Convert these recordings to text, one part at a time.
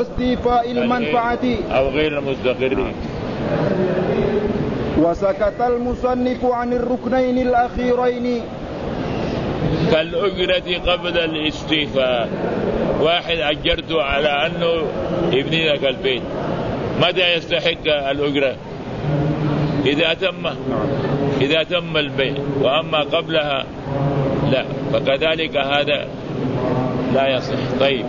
واستيفاء المنفعة أو غير المستقرين. وسكت المصنف عن الركنين الأخيرين كالأجرة قبل الاستيفاء. واحد أجرته على أنه يبني لك البيت، متى يستحق الأجرة؟ إذا تم البيت، وأما قبلها لا، فكذلك هذا لا يصح. طيب.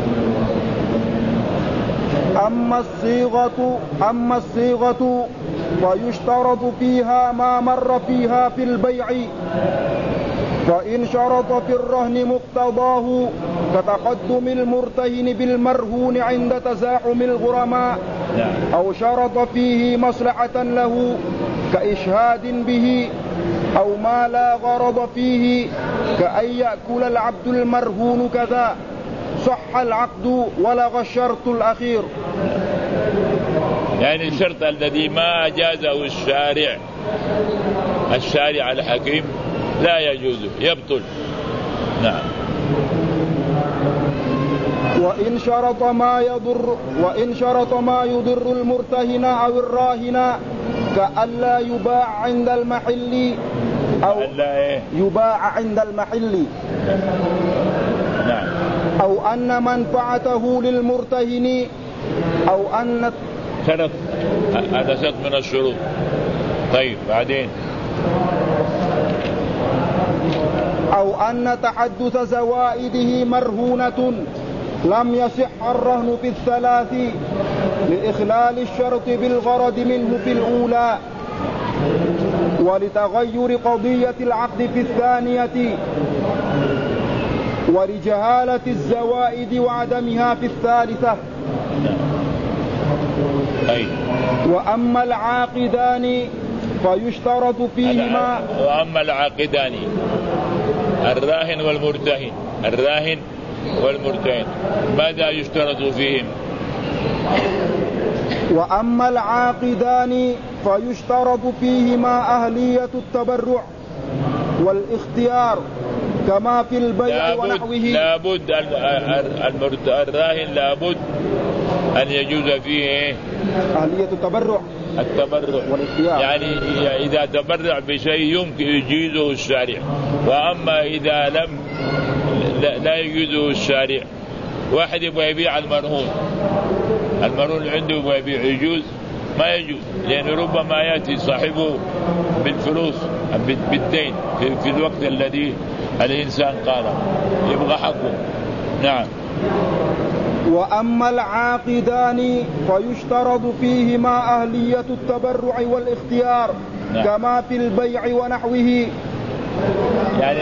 أما الصيغة فيشترط فيها ما مر فيها في البيع، فإن شرط في الرهن مقتضاه كتقدم المرتهن بالمرهون عند تزاحم الغرماء، أو شرط فيه مصلحة له كإشهاد به، أو ما لا غرض فيه كأن يأكل العبد المرهون كذا، صح العقد ولغى الشرط الأخير. يعني الشرط الذي ما أجازه الشارع الحكيم لا يجوز، يبطل. نعم. وإن شرط ما يضر المرتهن أو الراهن كألا يباع عند المحل يباع عند المحل، نعم، أو أن منفعته للمرتهن، أو أن شرط، هذا شرط من الشروط. طيب بعدين، أو أن تحدث زوائده مرهونة لم يصح الرهن في الثلاث لإخلال الشرط بالغرض منه في الأولى، ولتغير قضية العقد في الثانية، ولجهالة الزوائد وعدمها في الثالثة. وأما العاقدان فيشترط فيهما. وأما العاقدان الراهن والمرتهن ماذا يشترط فيهم؟ وأما العاقدان فيشترط فيهما أهلية التبرع والاختيار كما في البيع ونحوه. لابد الراهن لابد أن يجوز فيه أهلية التبرع والاختيار، يعني إذا تبرع بشيء يمكن يجيزه الشارع، وأما إذا لا يجيزه الشارع. واحد يبغى يبيع المرهون عنده يبغى يبيع، يجوز؟ ما يجوز، لأنه ربما يأتي صاحبه بالفلوس بالدين في الوقت الذي الإنسان قاله، يبغى حقه. نعم. وأما العاقدان فيشترط فيهما أهلية التبرع والاختيار كما في البيع ونحوه. يعني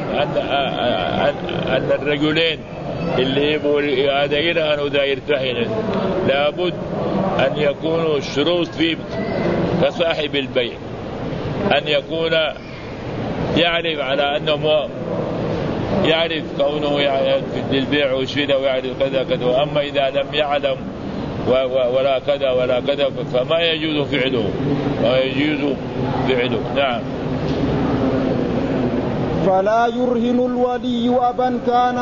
أن الرجلين اللي يبغوا هذا يرهن وذا يرتهن لابد أن يكونوا الشروط فيه كصاحب البيع، أن يكون يعرف على أنه يعرف كونه في البيع وشيله ويعرف كذا كذا. وأما إذا لم يعلم ولا كذا ولا كذا فما يجوز فعله. نعم. فلا يرهن الولي أبا كان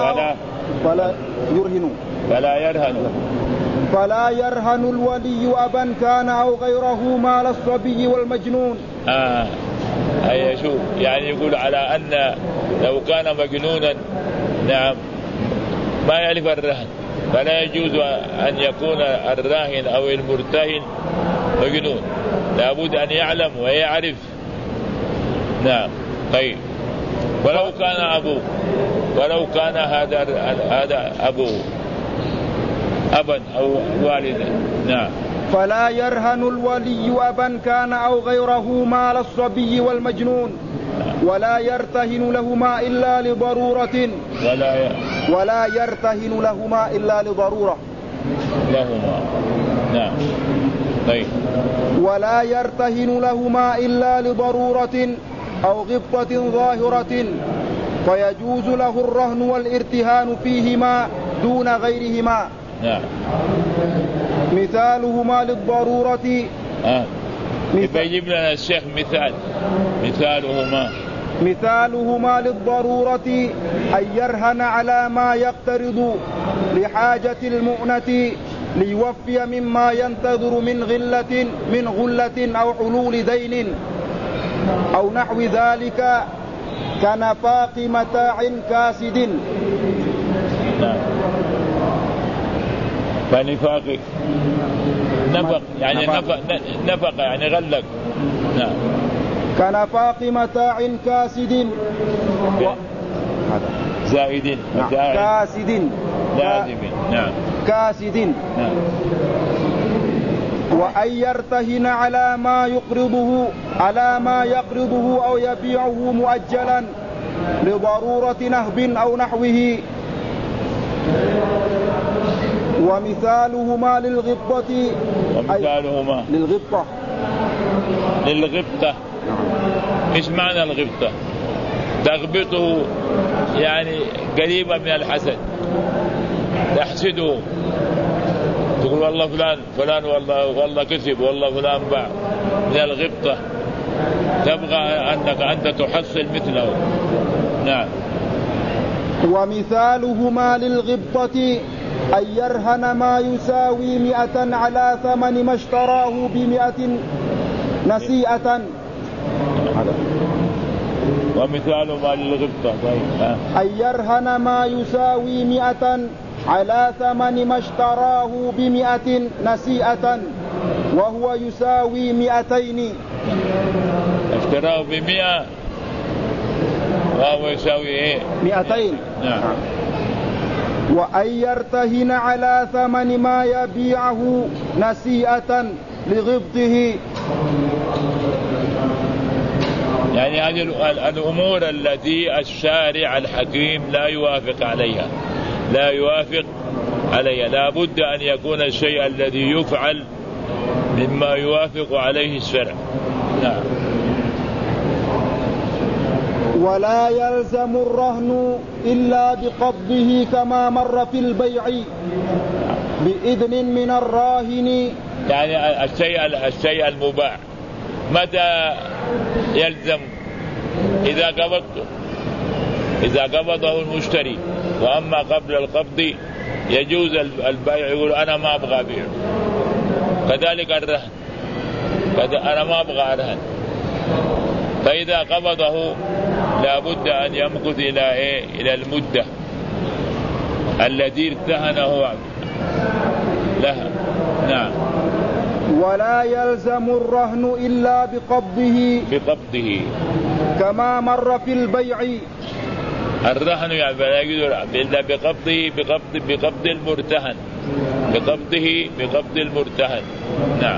فلا يرهن الولي أبا كان أو غيره مال الصبي والمجنون. شوف، يعني يقول على أن لو كان مجنونا، نعم، ما يعرف الرهن، فلا يجوز أن يكون الراهن أو المرتهن مجنون، لابد أن يعلم ويعرف. نعم. طيب، ولو كان هذا أبوه أبا أو والدا. نعم. فلا يرهن الولي أبا كان أو غيره مال الصبي والمجنون، ولا يرتهن لهما إلا لضرورة. نعم. طيب. ولا يرتهن لهما إلا لضرورة أو غبطة ظاهرة، فيجوز له الرهن والارتهان فيهما دون غيرهما. نعم. مثالهما للضرورة. يجيب لنا الشيخ مثالهما للضرورة أن يرهن على ما يقترض لحاجة المؤنة ليوفي مما ينتظر من غلة أو حلول دين أو نحو ذلك كنفاق متاع كاسد. فنفاق نفق يعني نفق يعني غلق. نعم. كنفاق متاع كاسد زائد متاع كاسد لازم. نعم. كاسد. نعم. وأن يرتهن على ما يقرضه أو يبيعه مؤجلا لضرورة نهب أو نحوه. ومثالهما للغبطة. ومثالهما للغبطة. إيش معنى الغبطة؟ تغبطه يعني قريبة من الحسد، تحسده، تقول والله فلان والله كسب، والله فلان باع. من الغبطة تبغى أنك أنت تحصل مثله. نعم. ومثالهما للغبطة أن يرهن ما يساوي 100 على ثمن ما اشتراه ب100 نسيئة. ومثال ما للغبطة أن يرهن ما يساوي 100 على ثمن ما اشتراه ب100 نسيئة وهو يساوي 200. اشتراه ب100 وهو يساوي ايه؟ 200. نعم. وأن يرتهن على ثمن ما يبيعه نسيئة لغبطه. يعني هذه الأمور التي الشارع الحكيم لا يوافق عليها، لا بد أن يكون الشيء الذي يفعل مما يوافق عليه الشرع. نعم. ولا يلزم الرهن إلا بقبضه كما مر في البيع بإذن من الراهن. يعني الشيء المباح متى يلزم؟ إذا قبضه المشتري، وأما قبل القبض يجوز البيع، يقول أنا ما أبغى أبيع. كذلك الرهن، أنا ما أبغى أرهن. فإذا قبضه لا بد أن يمكث إلى المدة التي ارتهنه لها. نعم. ولا يلزم الرهن إلا بقبضه كما مر في البيع. الرهن يعني لا يقدر إلا بقبض المرتهن، بقبض المرتهن. نعم.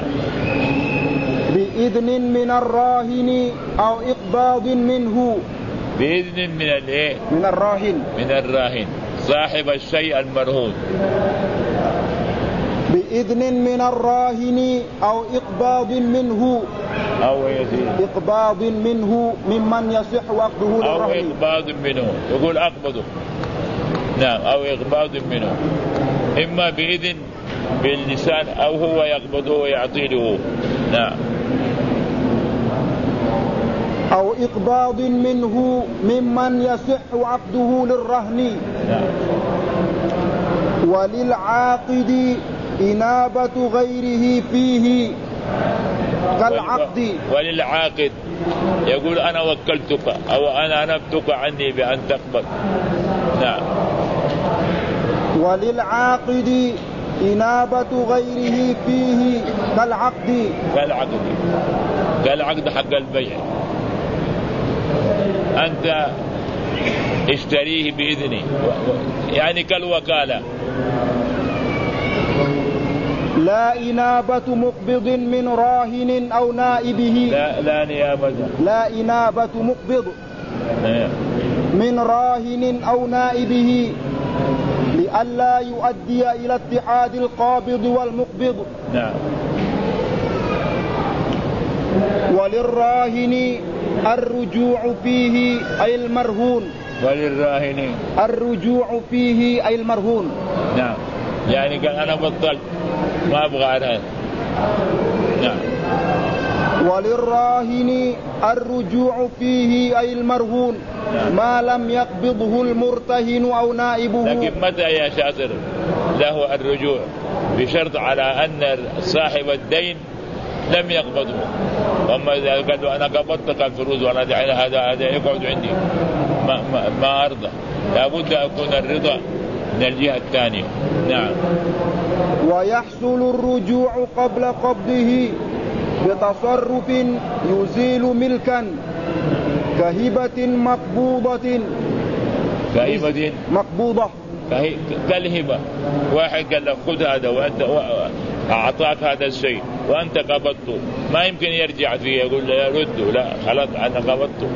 بإذن من الراهن أو إقباض منه. بإذن من الراهن صاحب الشيء المرهون. بإذن من الراهن أو إقباض منه، إقباض منه ممن يصح عقده للرهن. أو إقباض منه، يقول أقبضه. نعم. أو إقباض منه، إما بإذن باللسان أو هو يقبضه ويعطيه. نعم. أو إقباض منه ممن يصح عقده للرهن. نعم. وللعاقد إنابة غيره فيه كالعقد. وللعاقد يقول أنا وكلتك أو أنا أنبتك عني بأن تقبض. نعم. وللعاقد إنابة غيره فيه كالعقد حق البيع. أنت اشتريه بإذنه، يعني كالوكالة. لا إنابة مقبض من راهن أو نائبه. لا إنابة مقبض من راهن أو نائبه لئلا يؤدي إلى اتحاد القابض والمقبض. نعم. وللراهن الرجوع فيه أي المرهون. الرجوع فيه أي المرهون. نعم. يعني قال أنا بطلت ما أبغى أرهن. نعم. وللراهن الرجوع فيه أي المرهون ما لم يقبضه المرتهن أو نائبه. لكن متى يا شاطر له الرجوع؟ بشرط على أن صاحب الدين لم يقبضه. أما إذا قال له أنا قبضتك الفلوس وأنا هذا يقعد عندي ما أرضى، لابد أن يكون الرضا من الجهة الثانية. نعم. ويحصل الرجوع قبل قبضه بتصرف يزيل ملكا كهبة مقبوضة. كهبة مقبوضة كالهبة، واحد قال له خذ هذا وأنت أعطاك هذا الشيء وأنت قبضته، ما يمكن يرجع فيه يقول له رده، لا خلاص أنا قبضته.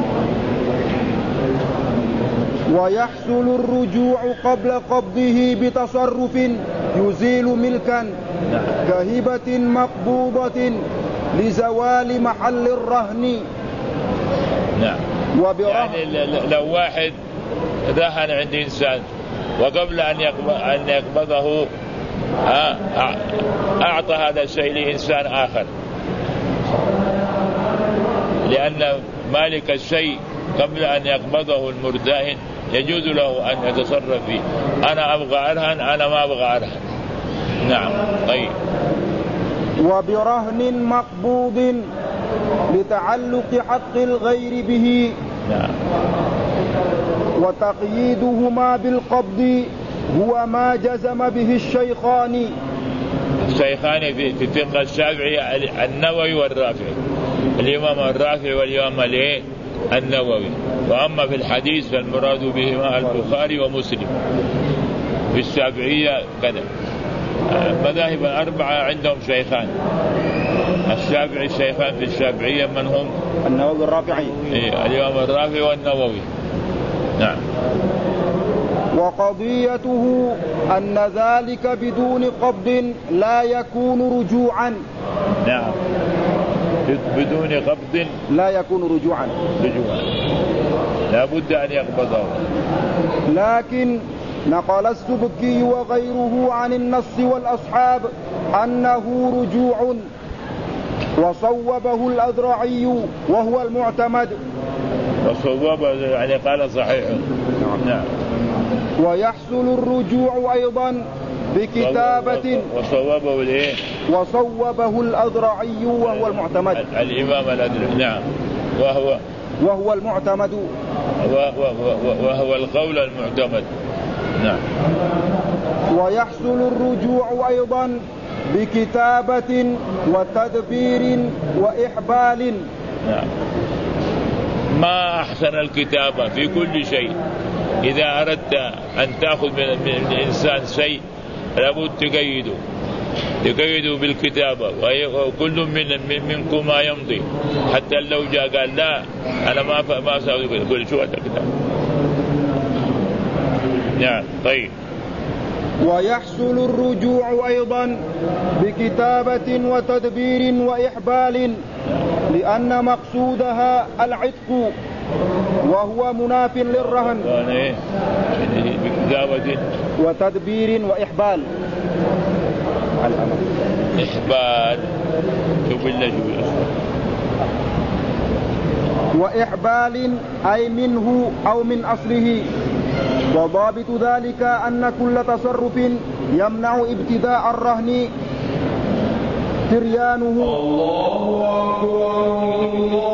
ويحصل الرجوع قبل قبضه بتصرف يزيل ملكا كهبة مقبوضة لزوال محل الرهن. نعم. يعني لو واحد رهن عند إنسان وقبل أن يقبضه أعطى هذا الشيء لإنسان آخر، لأن مالك الشيء قبل أن يقبضه المرتهن يجوز له أن يتصرف فيه. أنا أبغى أرهن، أنا ما أبغى أرهن. نعم. طيب. وبرهن مقبوض لتعلق حق الغير به. نعم. وتقييدهما بالقبض هو ما جزم به الشيخان في فقه الشافعي النووي والرافعي، الإمام الرافعي والإمام النووي. وأما في الحديث فالمراد بهما البخاري ومسلم. في الشافعية كذا. مذاهب الأربعة عندهم شيخان. الشافعي الشيخان في الشافعية من هم؟ النووي والرافعي. الإمام الرافعي والنووي. نعم. وقضيته أن ذلك بدون قبض لا يكون رجوعا. نعم. بدون قبض لا يكون رجوعا. لا بد أن يقبضه. لكن نقل السبكي وغيره عن النص والأصحاب أنه رجوع، وصوبه الأذرعي وهو المعتمد. وصوبه يعني قال صحيح. نعم. ويحصل الرجوع أيضا بكتابة. وصوبه الأذرعي وهو المعتمد. الإمام الأذرعي. نعم. وهو المعتمد. وهو القول المعتمد. نعم. ويحصل الرجوع أيضا بكتابة وتدبير وإحبال. نعم. ما أحسن الكتابة في كل شيء. إذا أردت أن تأخذ من الإنسان شيء لابد تقيده بالكتابة، وكل منكم ما يمضي، حتى لو جاء قال لا أنا ما أسوي كذا، يقول شو هذا الكتاب. نعم. طيب. ويحصل الرجوع أيضا بكتابة وتدبير وإحبال، لأن مقصودها العتق وهو مناف للرهن. بكتابة وتدبير وإحبال. إحبال شوف الله وإحبال أي منه أو من أصله. وضابط ذلك أن كل تصرف يمنع ابتداء الرهن تريانه. الله أكبر.